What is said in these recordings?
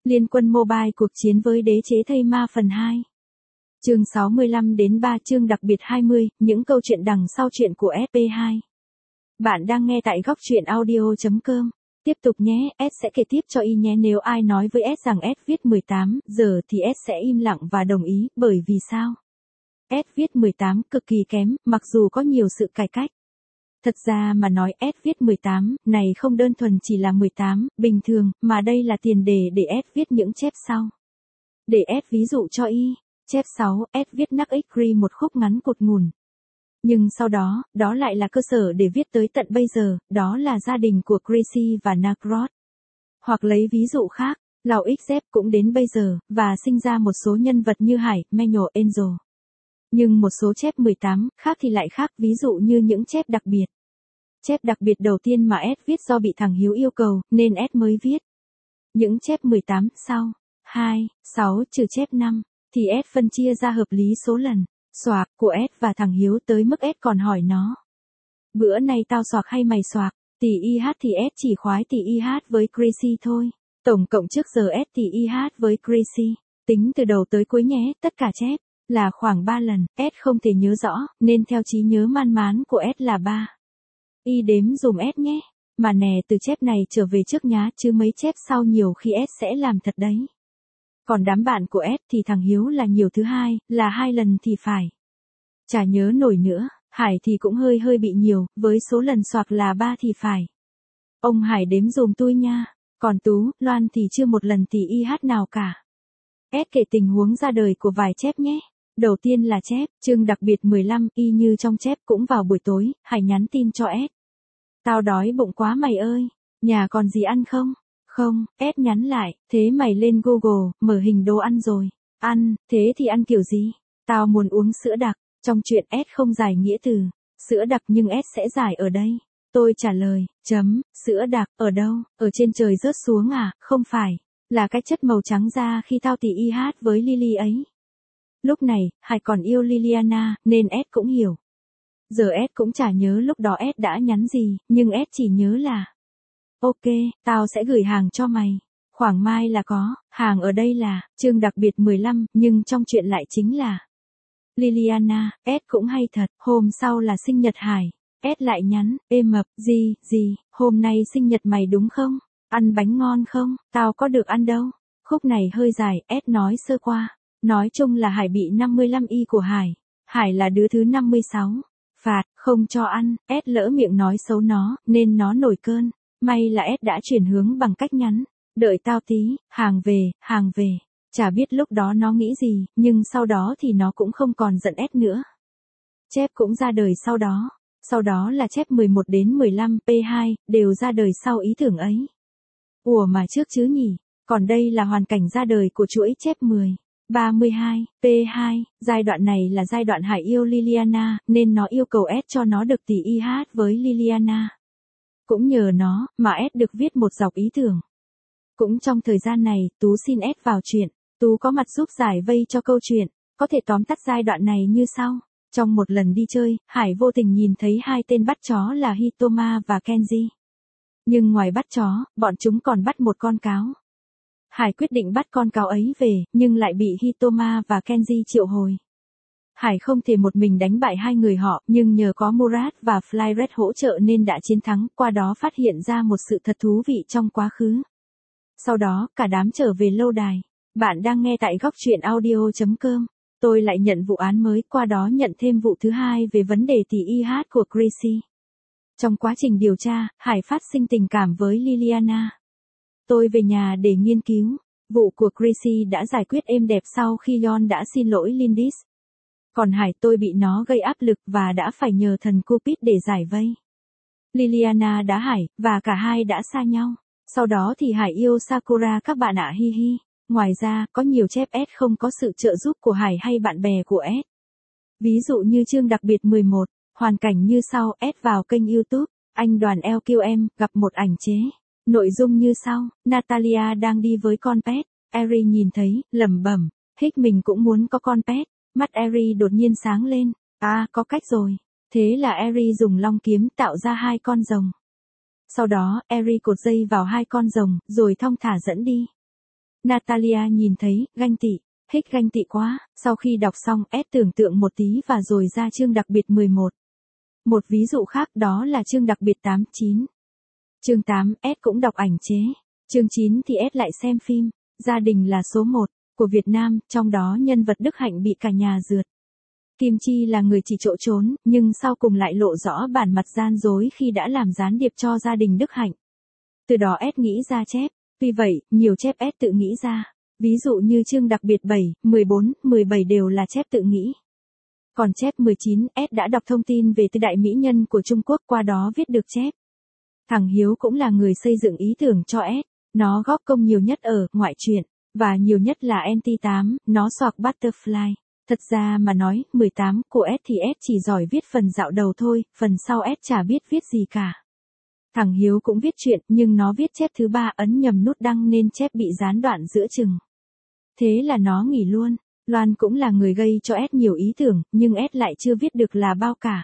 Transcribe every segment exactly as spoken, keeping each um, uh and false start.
Liên quân mobile cuộc chiến với đế chế thây ma phần hai. Chương sáu mươi lăm đến ba chương đặc biệt hai mươi, những câu chuyện đằng sau chuyện của ép pê hai. Bạn đang nghe tại góc truyện audio chấm com. Tiếp tục nhé, S sẽ kể tiếp cho Y nhé. Nếu ai nói với S rằng S viết mười tám giờ thì S sẽ im lặng và đồng ý, bởi vì sao? S viết mười tám cực kỳ kém, mặc dù có nhiều sự cải cách. Thật ra mà nói S viết mười tám, này không đơn thuần chỉ là mười tám, bình thường, mà đây là tiền đề để S viết những chép sau. Để S ví dụ cho Y, chép sáu, S viết Nắc X một khúc ngắn cột ngủn. Nhưng sau đó, đó lại là cơ sở để viết tới tận bây giờ, đó là gia đình của Gracie và Nakrod. Hoặc lấy ví dụ khác, Lào ích dép cũng đến bây giờ, và sinh ra một số nhân vật như Hải, Manuel Angel. Nhưng một số chép mười tám, khác thì lại khác, ví dụ như những chép đặc biệt. Chép đặc biệt đầu tiên mà S viết do bị thằng Hiếu yêu cầu, nên S mới viết. Những chép mười tám, sau, hai, sáu trừ chép năm, thì S phân chia ra hợp lý số lần, xoạc, của S và thằng Hiếu tới mức S còn hỏi nó. Bữa nay tao xoạc hay mày xoạc? Tỷ I H thì S chỉ khoái tỷ I H với Gracie thôi. Tổng cộng trước giờ S tỷ I H với Gracie, tính từ đầu tới cuối nhé, tất cả chép, là khoảng ba lần, S không thể nhớ rõ, nên theo trí nhớ man mán của S là ba. Y đếm dùm S nhé. Mà nè, từ chép này trở về trước nhá, chứ mấy chép sau nhiều khi S sẽ làm thật đấy. Còn đám bạn của S thì thằng Hiếu là nhiều thứ hai, là hai lần thì phải. Chả nhớ nổi nữa, Hải thì cũng hơi hơi bị nhiều, với số lần xoạc là ba thì phải. Ông Hải đếm dùm tôi nha. Còn Tú, Loan thì chưa một lần tỷ I H nào cả. S kể tình huống ra đời của vài chép nhé. Đầu tiên là chép, chương đặc biệt mười lăm, y như trong chép cũng vào buổi tối, Hải nhắn tin cho S. Tao đói bụng quá mày ơi, nhà còn gì ăn không? Không, S nhắn lại, thế mày lên Google, mở hình đồ ăn rồi. Ăn, thế thì ăn kiểu gì? Tao muốn uống sữa đặc, trong chuyện S không giải nghĩa từ, sữa đặc nhưng S sẽ giải ở đây. Tôi trả lời, chấm, sữa đặc, ở đâu? Ở trên trời rớt xuống à? Không phải, là cái chất màu trắng da khi tao tỷ I H với Lily ấy. Lúc này, Hải còn yêu Liliana, nên S cũng hiểu. Giờ S cũng chả nhớ lúc đó S đã nhắn gì, nhưng S chỉ nhớ là ok, tao sẽ gửi hàng cho mày. Khoảng mai là có, hàng ở đây là, chương đặc biệt mười lăm, nhưng trong chuyện lại chính là Liliana, S cũng hay thật, hôm sau là sinh nhật Hải. S lại nhắn, ê mập, gì, gì, hôm nay sinh nhật mày đúng không? Ăn bánh ngon không? Tao có được ăn đâu. Khúc này hơi dài, S nói sơ qua. Nói chung là Hải bị năm mươi lăm y của Hải. Hải là đứa thứ năm mươi sáu. Phạt, không cho ăn, S lỡ miệng nói xấu nó, nên nó nổi cơn. May là S đã chuyển hướng bằng cách nhắn. Đợi tao tí, hàng về, hàng về. Chả biết lúc đó nó nghĩ gì, nhưng sau đó thì nó cũng không còn giận S nữa. Chép cũng ra đời sau đó. Sau đó là chép mười một đến mười lăm, P hai, đều ra đời sau ý tưởng ấy. Ủa mà trước chứ nhỉ, còn đây là hoàn cảnh ra đời của chuỗi chép mười. ba mươi hai, P hai, giai đoạn này là giai đoạn Hải yêu Liliana, nên nó yêu cầu S cho nó được tỷ I H với Liliana. Cũng nhờ nó, mà S được viết một dọc ý tưởng. Cũng trong thời gian này, Tú xin S vào chuyện. Tú có mặt giúp giải vây cho câu chuyện, có thể tóm tắt giai đoạn này như sau. Trong một lần đi chơi, Hải vô tình nhìn thấy hai tên bắt chó là Hitoma và Kenji. Nhưng ngoài bắt chó, bọn chúng còn bắt một con cáo. Hải quyết định bắt con cáo ấy về, nhưng lại bị Hitoma và Kenji triệu hồi. Hải không thể một mình đánh bại hai người họ, nhưng nhờ có Murat và Flyret hỗ trợ nên đã chiến thắng, qua đó phát hiện ra một sự thật thú vị trong quá khứ. Sau đó, cả đám trở về lâu đài. Bạn đang nghe tại góc truyện audio chấm com. Tôi lại nhận vụ án mới, qua đó nhận thêm vụ thứ hai về vấn đề tỷ I H của Gracie. Trong quá trình điều tra, Hải phát sinh tình cảm với Liliana. Tôi về nhà để nghiên cứu. Vụ của Gracie đã giải quyết êm đẹp sau khi Yon đã xin lỗi Lindis. Còn Hải tôi bị nó gây áp lực và đã phải nhờ thần Cupid để giải vây. Liliana đá Hải, và cả hai đã xa nhau. Sau đó thì Hải yêu Sakura các bạn ạ, hi hi. Ngoài ra, có nhiều chép S không có sự trợ giúp của Hải hay bạn bè của S. Ví dụ như chương đặc biệt mười một, hoàn cảnh như sau, S vào kênh YouTube, anh đoàn L Q M, gặp một ảnh chế. Nội dung như sau, Natalia đang đi với con pet, Eri nhìn thấy, lẩm bẩm, hích mình cũng muốn có con pet, mắt Eri đột nhiên sáng lên, à, có cách rồi. Thế là Eri dùng long kiếm tạo ra hai con rồng. Sau đó, Eri cột dây vào hai con rồng, rồi thong thả dẫn đi. Natalia nhìn thấy, ganh tị, hích ganh tị quá, sau khi đọc xong, S tưởng tượng một tí và rồi ra chương đặc biệt mười một. Một ví dụ khác đó là chương đặc biệt tám chín. Chương tám, S cũng đọc ảnh chế. Chương chín thì S lại xem phim, Gia đình là số một, của Việt Nam, trong đó nhân vật Đức Hạnh bị cả nhà rượt. Kim Chi là người chỉ chỗ trốn, nhưng sau cùng lại lộ rõ bản mặt gian dối khi đã làm gián điệp cho gia đình Đức Hạnh. Từ đó S nghĩ ra chép, tuy vậy, nhiều chép S tự nghĩ ra. Ví dụ như chương đặc biệt bảy, mười bốn, mười bảy đều là chép tự nghĩ. Còn chép mười chín, S đã đọc thông tin về tư đại mỹ nhân của Trung Quốc qua đó viết được chép. Thằng Hiếu cũng là người xây dựng ý tưởng cho S, nó góp công nhiều nhất ở ngoại truyện, và nhiều nhất là N T tám, nó soạc Butterfly. Thật ra mà nói, mười tám của S thì S chỉ giỏi viết phần dạo đầu thôi, phần sau S chả biết viết gì cả. Thằng Hiếu cũng viết chuyện, nhưng nó viết chép thứ ba ấn nhầm nút đăng nên chép bị gián đoạn giữa chừng. Thế là nó nghỉ luôn. Loan cũng là người gây cho S nhiều ý tưởng, nhưng S lại chưa viết được là bao cả.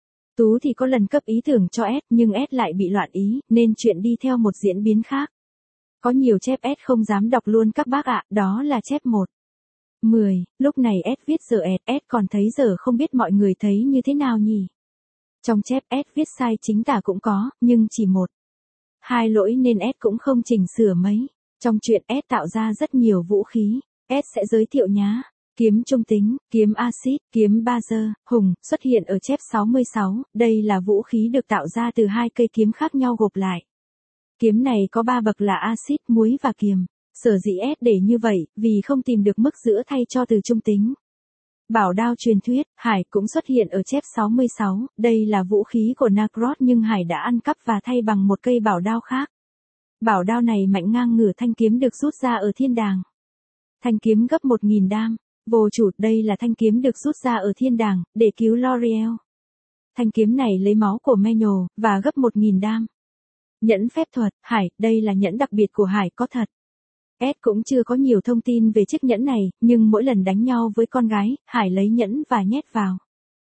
Tú thì có lần cấp ý tưởng cho S, nhưng S lại bị loạn ý, nên chuyện đi theo một diễn biến khác. Có nhiều chép S không dám đọc luôn các bác ạ, đó là chép một. mười, lúc này S viết giờ S, S còn thấy giờ không biết mọi người thấy như thế nào nhỉ? Trong chép S viết sai chính tả cũng có, nhưng chỉ một. Hai lỗi nên S cũng không chỉnh sửa mấy. Trong truyện S tạo ra rất nhiều vũ khí, S sẽ giới thiệu nhá. Kiếm trung tính, kiếm axit, kiếm bazơ, hùng, xuất hiện ở chép sáu mươi sáu, đây là vũ khí được tạo ra từ hai cây kiếm khác nhau gộp lại. Kiếm này có ba bậc là axit, muối và kiềm. Sở dĩ S để như vậy, vì không tìm được mức giữa thay cho từ trung tính. Bảo đao truyền thuyết, Hải cũng xuất hiện ở chép sáu mươi sáu, đây là vũ khí của Nacross nhưng Hải đã ăn cắp và thay bằng một cây bảo đao khác. Bảo đao này mạnh ngang ngửa thanh kiếm được rút ra ở thiên đàng. Thanh kiếm gấp một nghìn đam. Vô chủ, đây là thanh kiếm được rút ra ở thiên đàng, để cứu L'Oreal. Thanh kiếm này lấy máu của Manuel, và gấp một nghìn đam. Nhẫn phép thuật, Hải, đây là nhẫn đặc biệt của Hải có thật. S cũng chưa có nhiều thông tin về chiếc nhẫn này, nhưng mỗi lần đánh nhau với con gái, Hải lấy nhẫn và nhét vào.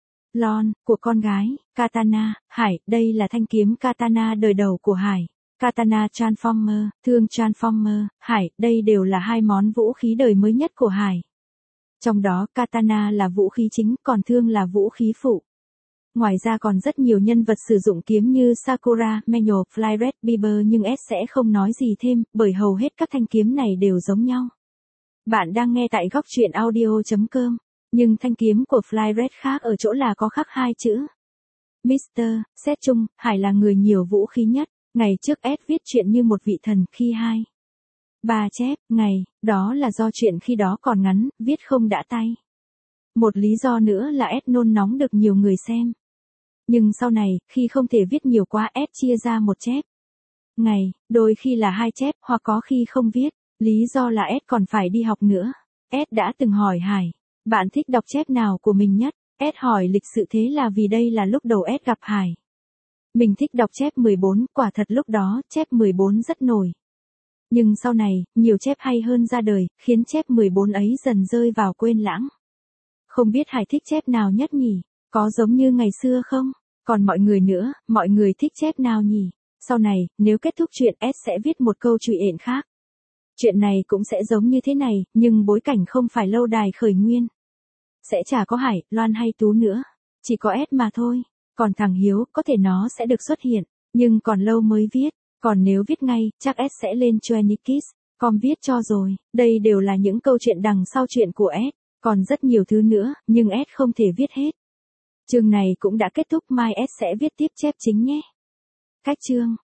Lon, của con gái, Katana, Hải, đây là thanh kiếm Katana đời đầu của Hải. Katana Transformer, thương Transformer, Hải, đây đều là hai món vũ khí đời mới nhất của Hải. Trong đó, Katana là vũ khí chính, còn thương là vũ khí phụ. Ngoài ra còn rất nhiều nhân vật sử dụng kiếm như Sakura, Manuel, Flyret, Bieber nhưng S sẽ không nói gì thêm, bởi hầu hết các thanh kiếm này đều giống nhau. Bạn đang nghe tại góc truyện audio chấm com, nhưng thanh kiếm của Flyret khác ở chỗ là có khắc hai chữ. mít-tơ, xét chung, Hải là người nhiều vũ khí nhất, ngày trước S viết chuyện như một vị thần khi hai. Ba chép, ngày, đó là do chuyện khi đó còn ngắn, viết không đã tay. Một lý do nữa là S nôn nóng được nhiều người xem. Nhưng sau này, khi không thể viết nhiều quá S chia ra một chép. Ngày, đôi khi là hai chép, hoặc có khi không viết. Lý do là S còn phải đi học nữa. S đã từng hỏi Hải, bạn thích đọc chép nào của mình nhất? S hỏi lịch sự thế là vì đây là lúc đầu S gặp Hải. Mình thích đọc chép mười bốn, quả thật lúc đó, chép mười bốn rất nổi. Nhưng sau này, nhiều chép hay hơn ra đời, khiến chép mười bốn ấy dần rơi vào quên lãng. Không biết Hải thích chép nào nhất nhỉ? Có giống như ngày xưa không? Còn mọi người nữa, mọi người thích chép nào nhỉ? Sau này, nếu kết thúc chuyện S sẽ viết một câu truyện ện khác. Chuyện này cũng sẽ giống như thế này, nhưng bối cảnh không phải lâu đài khởi nguyên. Sẽ chả có Hải, Loan hay Tú nữa. Chỉ có S mà thôi. Còn thằng Hiếu, có thể nó sẽ được xuất hiện, nhưng còn lâu mới viết. Còn nếu viết ngay, chắc S sẽ lên Twenty com viết cho rồi. Đây đều là những câu chuyện đằng sau chuyện của S. Còn rất nhiều thứ nữa, nhưng S không thể viết hết. Chương này cũng đã kết thúc, mai S sẽ viết tiếp chép chính nhé. Cách chương